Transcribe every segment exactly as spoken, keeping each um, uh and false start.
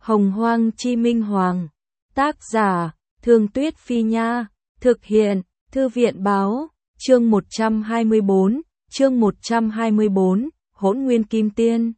Hồng Hoang Chi Minh Hoàng. Tác giả, Thương Tuyết Phi Nha. Thực hiện, Thư viện Báo. Chương một trăm hai mươi bốn, chương một trăm hai mươi bốn, Hỗn Nguyên Kim Tiên.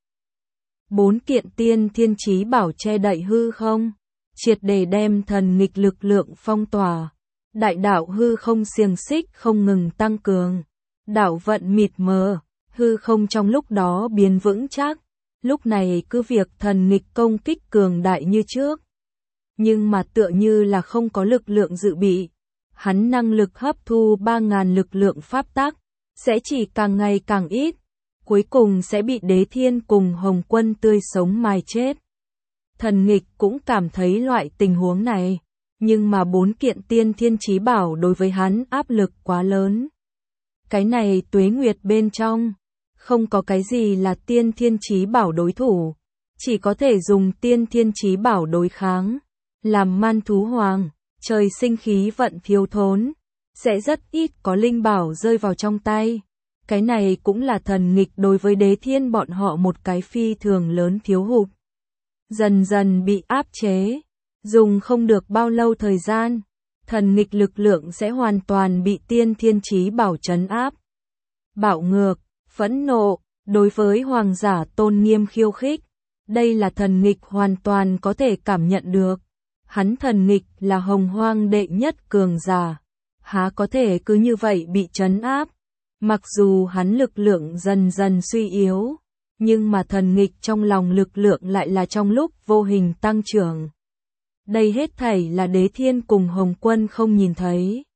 Bốn kiện tiên thiên chí bảo che đậy hư không, triệt để đem thần nghịch lực lượng phong tỏa. Đại đạo hư không xiềng xích không ngừng tăng cường. Đạo vận mịt mờ, hư không trong lúc đó biến vững chắc. Lúc này cứ việc thần nghịch công kích cường đại như trước. Nhưng mà tựa như là không có lực lượng dự bị. Hắn năng lực hấp thu ba ngàn lực lượng pháp tắc, sẽ chỉ càng ngày càng ít. Cuối cùng sẽ bị Đế Thiên cùng Hồng Quân tươi sống mài chết. Thần nghịch cũng cảm thấy loại tình huống này. Nhưng mà bốn kiện tiên thiên chí bảo đối với hắn áp lực quá lớn. Cái này tuế nguyệt bên trong, không có cái gì là tiên thiên chí bảo đối thủ, chỉ có thể dùng tiên thiên chí bảo đối kháng. Làm man thú hoàng, trời sinh khí vận thiếu thốn, sẽ rất ít có linh bảo rơi vào trong tay. Cái này cũng là thần nghịch đối với Đế Thiên bọn họ một cái phi thường lớn thiếu hụt. Dần dần bị áp chế, dùng không được bao lâu thời gian, thần nghịch lực lượng sẽ hoàn toàn bị tiên thiên chí bảo trấn áp. Bạo ngược, phẫn nộ, đối với hoàng giả tôn nghiêm khiêu khích, đây là thần nghịch hoàn toàn có thể cảm nhận được. Hắn thần nghịch là hồng hoang đệ nhất cường giả, há có thể cứ như vậy bị trấn áp. Mặc dù hắn lực lượng dần dần suy yếu, nhưng mà thần nghịch trong lòng lực lượng lại là trong lúc vô hình tăng trưởng. Đây hết thảy là Đế Thiên cùng Hồng Quân không nhìn thấy.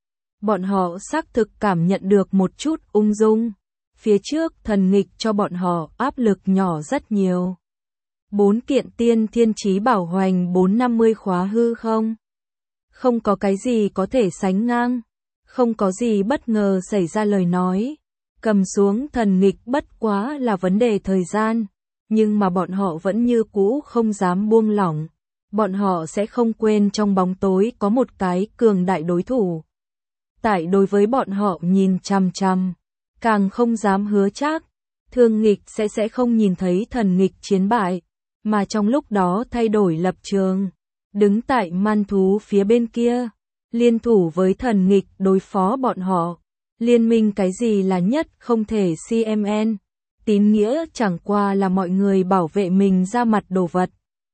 Bọn họ xác thực cảm nhận được một chút ung dung. Phía trước thần nghịch cho bọn họ áp lực nhỏ rất nhiều. Bốn kiện tiên thiên chí bảo hoành bốn năm mươi khóa hư không. Không có cái gì có thể sánh ngang. Không có gì bất ngờ xảy ra lời nói. Cầm xuống thần nghịch bất quá là vấn đề thời gian. Nhưng mà bọn họ vẫn như cũ không dám buông lỏng. Bọn họ sẽ không quên trong bóng tối có một cái cường đại đối thủ. Tại đối với bọn họ nhìn chằm chằm, càng không dám hứa chắc, thương nghịch sẽ sẽ không nhìn thấy thần nghịch chiến bại, mà trong lúc đó thay đổi lập trường, đứng tại man thú phía bên kia, liên thủ với thần nghịch đối phó bọn họ. Liên minh cái gì là nhất không thể xê em en, tín nghĩa chẳng qua là mọi người bảo vệ mình ra mặt đồ vật.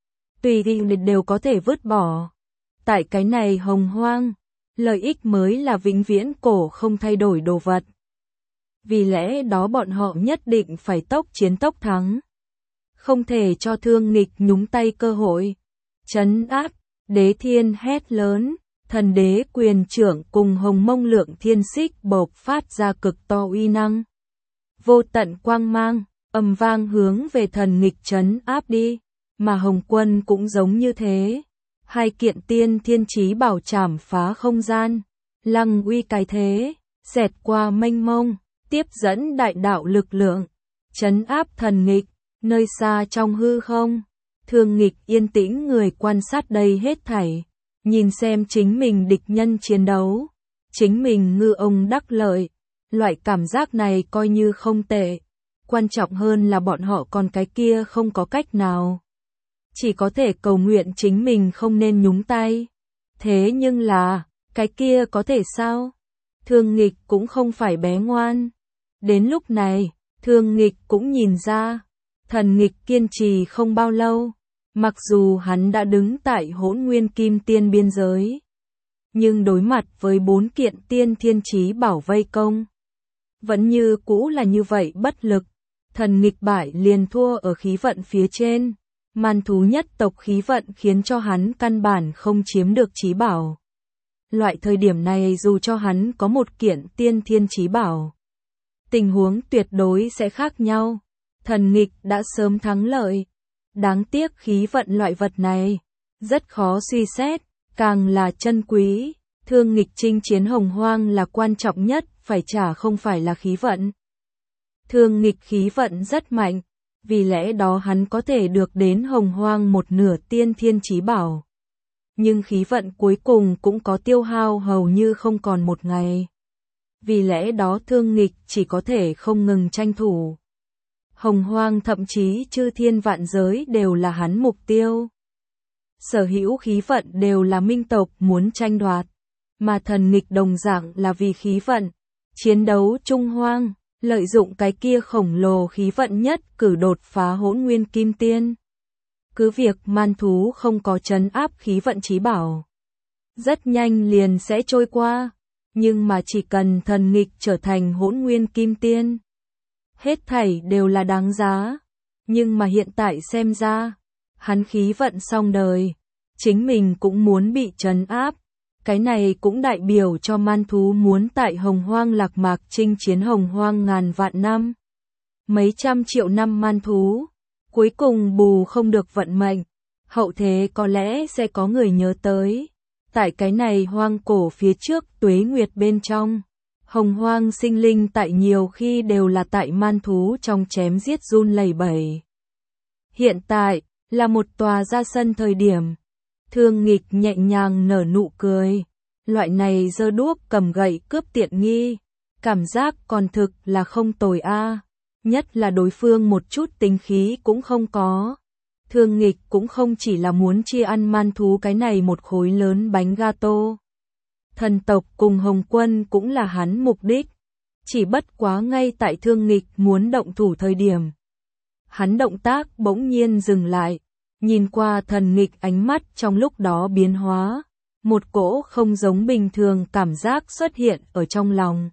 Tùy tiện đều có thể vứt bỏ. Tại cái này hồng hoang, lợi ích mới là vĩnh viễn cổ không thay đổi đồ vật. Vì lẽ đó bọn họ nhất định phải tốc chiến tốc thắng. Không thể cho thương nghịch nhúng tay cơ hội. Trấn áp, Đế Thiên hét lớn, thần đế quyền trưởng cùng hồng mông lượng thiên xích bộc phát ra cực to uy năng. Vô tận quang mang, ầm vang hướng về thần nghịch trấn áp đi. Mà Hồng Quân cũng giống như thế. Hai kiện tiên thiên chí bảo chảm phá không gian, lăng uy cái thế, xẹt qua mênh mông, tiếp dẫn đại đạo lực lượng, trấn áp thần nghịch. Nơi xa trong hư không, thương nghịch yên tĩnh người quan sát đây hết thảy, nhìn xem chính mình địch nhân chiến đấu, chính mình ngư ông đắc lợi. Loại cảm giác này coi như không tệ. Quan trọng hơn là bọn họ còn cái kia không có cách nào. Chỉ có thể cầu nguyện chính mình không nên nhúng tay. Thế nhưng là, cái kia có thể sao? Thương nghịch cũng không phải bé ngoan. Đến lúc này, thương nghịch cũng nhìn ra, thần nghịch kiên trì không bao lâu. Mặc dù hắn đã đứng tại hỗn nguyên kim tiên biên giới, nhưng đối mặt với bốn kiện tiên thiên chí bảo vây công, vẫn như cũ là như vậy bất lực. Thần nghịch bại liền thua ở khí vận phía trên. Man thú nhất tộc khí vận khiến cho hắn căn bản không chiếm được chí bảo. Loại thời điểm này dù cho hắn có một kiện tiên thiên chí bảo, tình huống tuyệt đối sẽ khác nhau. Thần nghịch đã sớm thắng lợi. Đáng tiếc khí vận loại vật này rất khó suy xét, càng là chân quý. Thương nghịch chinh chiến hồng hoang là quan trọng nhất, phải trả không phải là khí vận. Thương nghịch khí vận rất mạnh. Vì lẽ đó hắn có thể được đến hồng hoang một nửa tiên thiên chí bảo. Nhưng khí vận cuối cùng cũng có tiêu hao hầu như không còn một ngày. Vì lẽ đó thương nghịch chỉ có thể không ngừng tranh thủ. Hồng hoang thậm chí chư thiên vạn giới đều là hắn mục tiêu. sở hữu khí vận đều là minh tộc muốn tranh đoạt, mà thần nghịch đồng dạng là vì khí vận, chiến đấu trung hoang, lợi dụng cái kia khổng lồ khí vận nhất cử đột phá hỗn nguyên kim tiên. Cứ việc man thú không có trấn áp khí vận chí bảo, rất nhanh liền sẽ trôi qua, nhưng mà chỉ cần thần nghịch trở thành hỗn nguyên kim tiên, hết thảy đều là đáng giá. Nhưng mà hiện tại xem ra, hắn khí vận xong đời, chính mình cũng muốn bị trấn áp. Cái này cũng đại biểu cho man thú muốn tại hồng hoang lạc mạc chinh chiến hồng hoang ngàn vạn năm. Mấy trăm triệu năm man thú, cuối cùng bù không được vận mệnh, hậu thế có lẽ sẽ có người nhớ tới. Tại cái này hoang cổ phía trước tuế nguyệt bên trong, hồng hoang sinh linh tại nhiều khi đều là tại man thú trong chém giết run lẩy bẩy. Hiện tại, là một tòa ra sân thời điểm. Thương nghịch nhẹ nhàng nở nụ cười. Loại này giơ đuốc cầm gậy cướp tiện nghi. Cảm giác còn thực là không tồi a. Nhất là đối phương một chút tính khí cũng không có. Thương nghịch cũng không chỉ là muốn chia ăn man thú cái này một khối lớn bánh gato. Thần tộc cùng Hồng Quân cũng là hắn mục đích. Chỉ bất quá ngay tại thương nghịch muốn động thủ thời điểm. Hắn động tác bỗng nhiên dừng lại. Nhìn qua thần nghịch ánh mắt trong lúc đó biến hóa. Một cỗ không giống bình thường cảm giác xuất hiện ở trong lòng.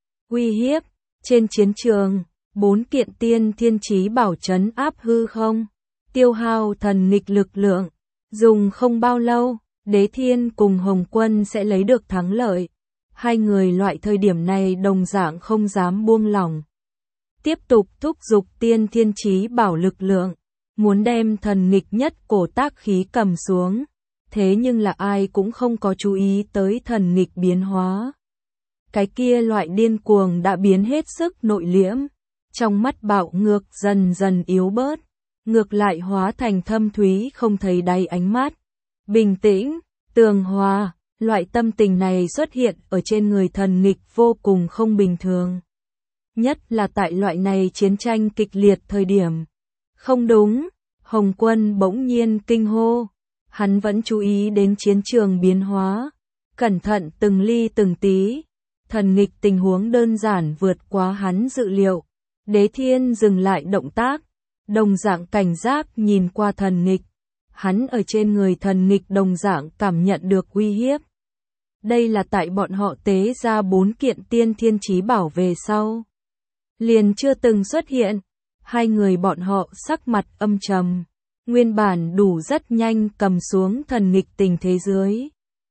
Uy hiếp, trên chiến trường, bốn kiện tiên thiên chí bảo trấn áp hư không. Tiêu hao thần nghịch lực lượng. Dùng không bao lâu, Đế Thiên cùng Hồng Quân sẽ lấy được thắng lợi. Hai người loại thời điểm này đồng dạng không dám buông lỏng. Tiếp tục thúc giục tiên thiên chí bảo lực lượng. Muốn đem thần nghịch nhất cổ tác khí cầm xuống. Thế nhưng là ai cũng không có chú ý tới thần nghịch biến hóa. Cái kia loại điên cuồng đã biến hết sức nội liễm. Trong mắt bạo ngược dần dần yếu bớt. Ngược lại hóa thành thâm thúy không thấy đáy ánh mắt. Bình tĩnh, tường hòa, loại tâm tình này xuất hiện ở trên người thần nghịch vô cùng không bình thường. Nhất là tại loại này chiến tranh kịch liệt thời điểm. Không đúng, Hồng Quân bỗng nhiên kinh hô. Hắn vẫn chú ý đến chiến trường biến hóa. Cẩn thận từng ly từng tí. Thần nghịch tình huống đơn giản vượt quá hắn dự liệu. Đế Thiên dừng lại động tác. Đồng dạng cảnh giác nhìn qua thần nghịch. Hắn ở trên người thần nghịch đồng dạng cảm nhận được uy hiếp. Đây là tại bọn họ tế ra bốn kiện tiên thiên chí bảo về sau. Liền chưa từng xuất hiện. Hai người bọn họ sắc mặt âm trầm. Nguyên bản đủ rất nhanh cầm xuống thần nghịch tình thế giới.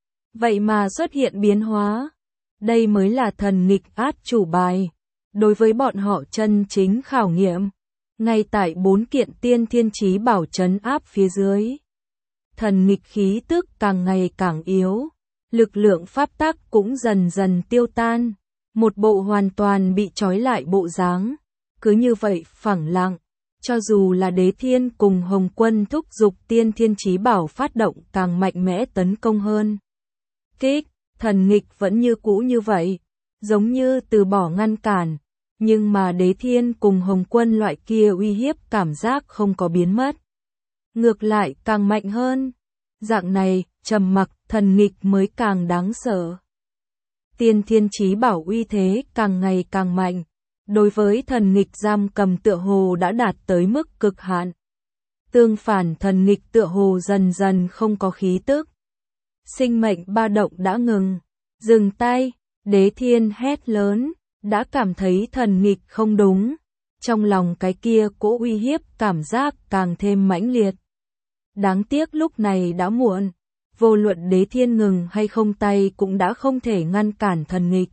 Vậy mà xuất hiện biến hóa. Đây mới là thần nghịch át chủ bài. Đối với bọn họ chân chính khảo nghiệm. Ngay tại bốn kiện tiên thiên chí bảo trấn áp phía dưới. Thần nghịch khí tức càng ngày càng yếu. Lực lượng pháp tắc cũng dần dần tiêu tan. Một bộ hoàn toàn bị trói lại bộ dáng. Cứ như vậy phẳng lặng. Cho dù là Đế Thiên cùng Hồng Quân thúc giục tiên thiên chí bảo phát động càng mạnh mẽ tấn công hơn. Kích, thần nghịch vẫn như cũ như vậy. Giống như từ bỏ ngăn cản. Nhưng mà Đế Thiên cùng Hồng Quân loại kia uy hiếp cảm giác không có biến mất. Ngược lại càng mạnh hơn. Dạng này, trầm mặc, thần nghịch mới càng đáng sợ. Tiên thiên chí bảo uy thế càng ngày càng mạnh. Đối với thần nghịch giam cầm tựa hồ đã đạt tới mức cực hạn. Tương phản thần nghịch tựa hồ dần dần không có khí tức. Sinh mệnh ba động đã ngừng. Dừng tay, Đế Thiên hét lớn. Đã cảm thấy thần nghịch không đúng. Trong lòng cái kia cỗ uy hiếp cảm giác càng thêm mãnh liệt. Đáng tiếc lúc này đã muộn. Vô luận Đế Thiên ngừng hay không tay cũng đã không thể ngăn cản thần nghịch.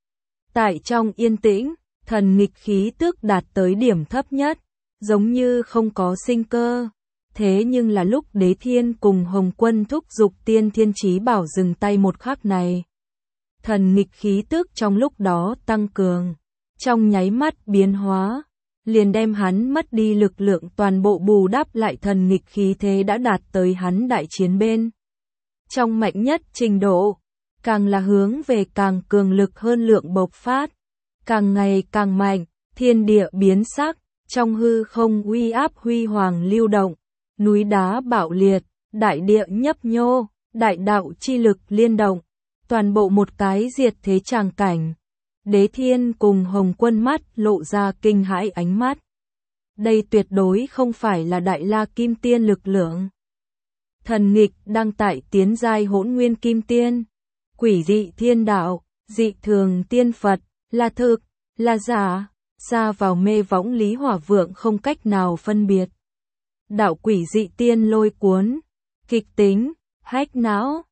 Tại trong yên tĩnh, thần nghịch khí tức đạt tới điểm thấp nhất. Giống như không có sinh cơ. Thế nhưng là lúc Đế Thiên cùng Hồng Quân thúc giục tiên thiên chí bảo dừng tay một khắc này. Thần nghịch khí tức trong lúc đó tăng cường, trong nháy mắt biến hóa, liền đem hắn mất đi lực lượng toàn bộ bù đắp lại thần nghịch khí thế đã đạt tới hắn đại chiến bên. Trong mạnh nhất trình độ, càng là hướng về càng cường lực hơn lượng bộc phát, càng ngày càng mạnh, thiên địa biến sắc, trong hư không uy áp huy hoàng lưu động, núi đá bạo liệt, đại địa nhấp nhô, đại đạo chi lực liên động, toàn bộ một cái diệt thế tràng cảnh. Đế Thiên cùng Hồng Quân mắt lộ ra kinh hãi ánh mắt. Đây tuyệt đối không phải là Đại La Kim Tiên lực lượng. Thần nghịch đang tại tiến giai Hỗn Nguyên Kim Tiên, quỷ dị thiên đạo, dị thường tiên Phật, là thực, là giả, xa vào mê võng Lý Hỏa Vượng không cách nào phân biệt. Đạo quỷ dị tiên lôi cuốn, kịch tính, hách não,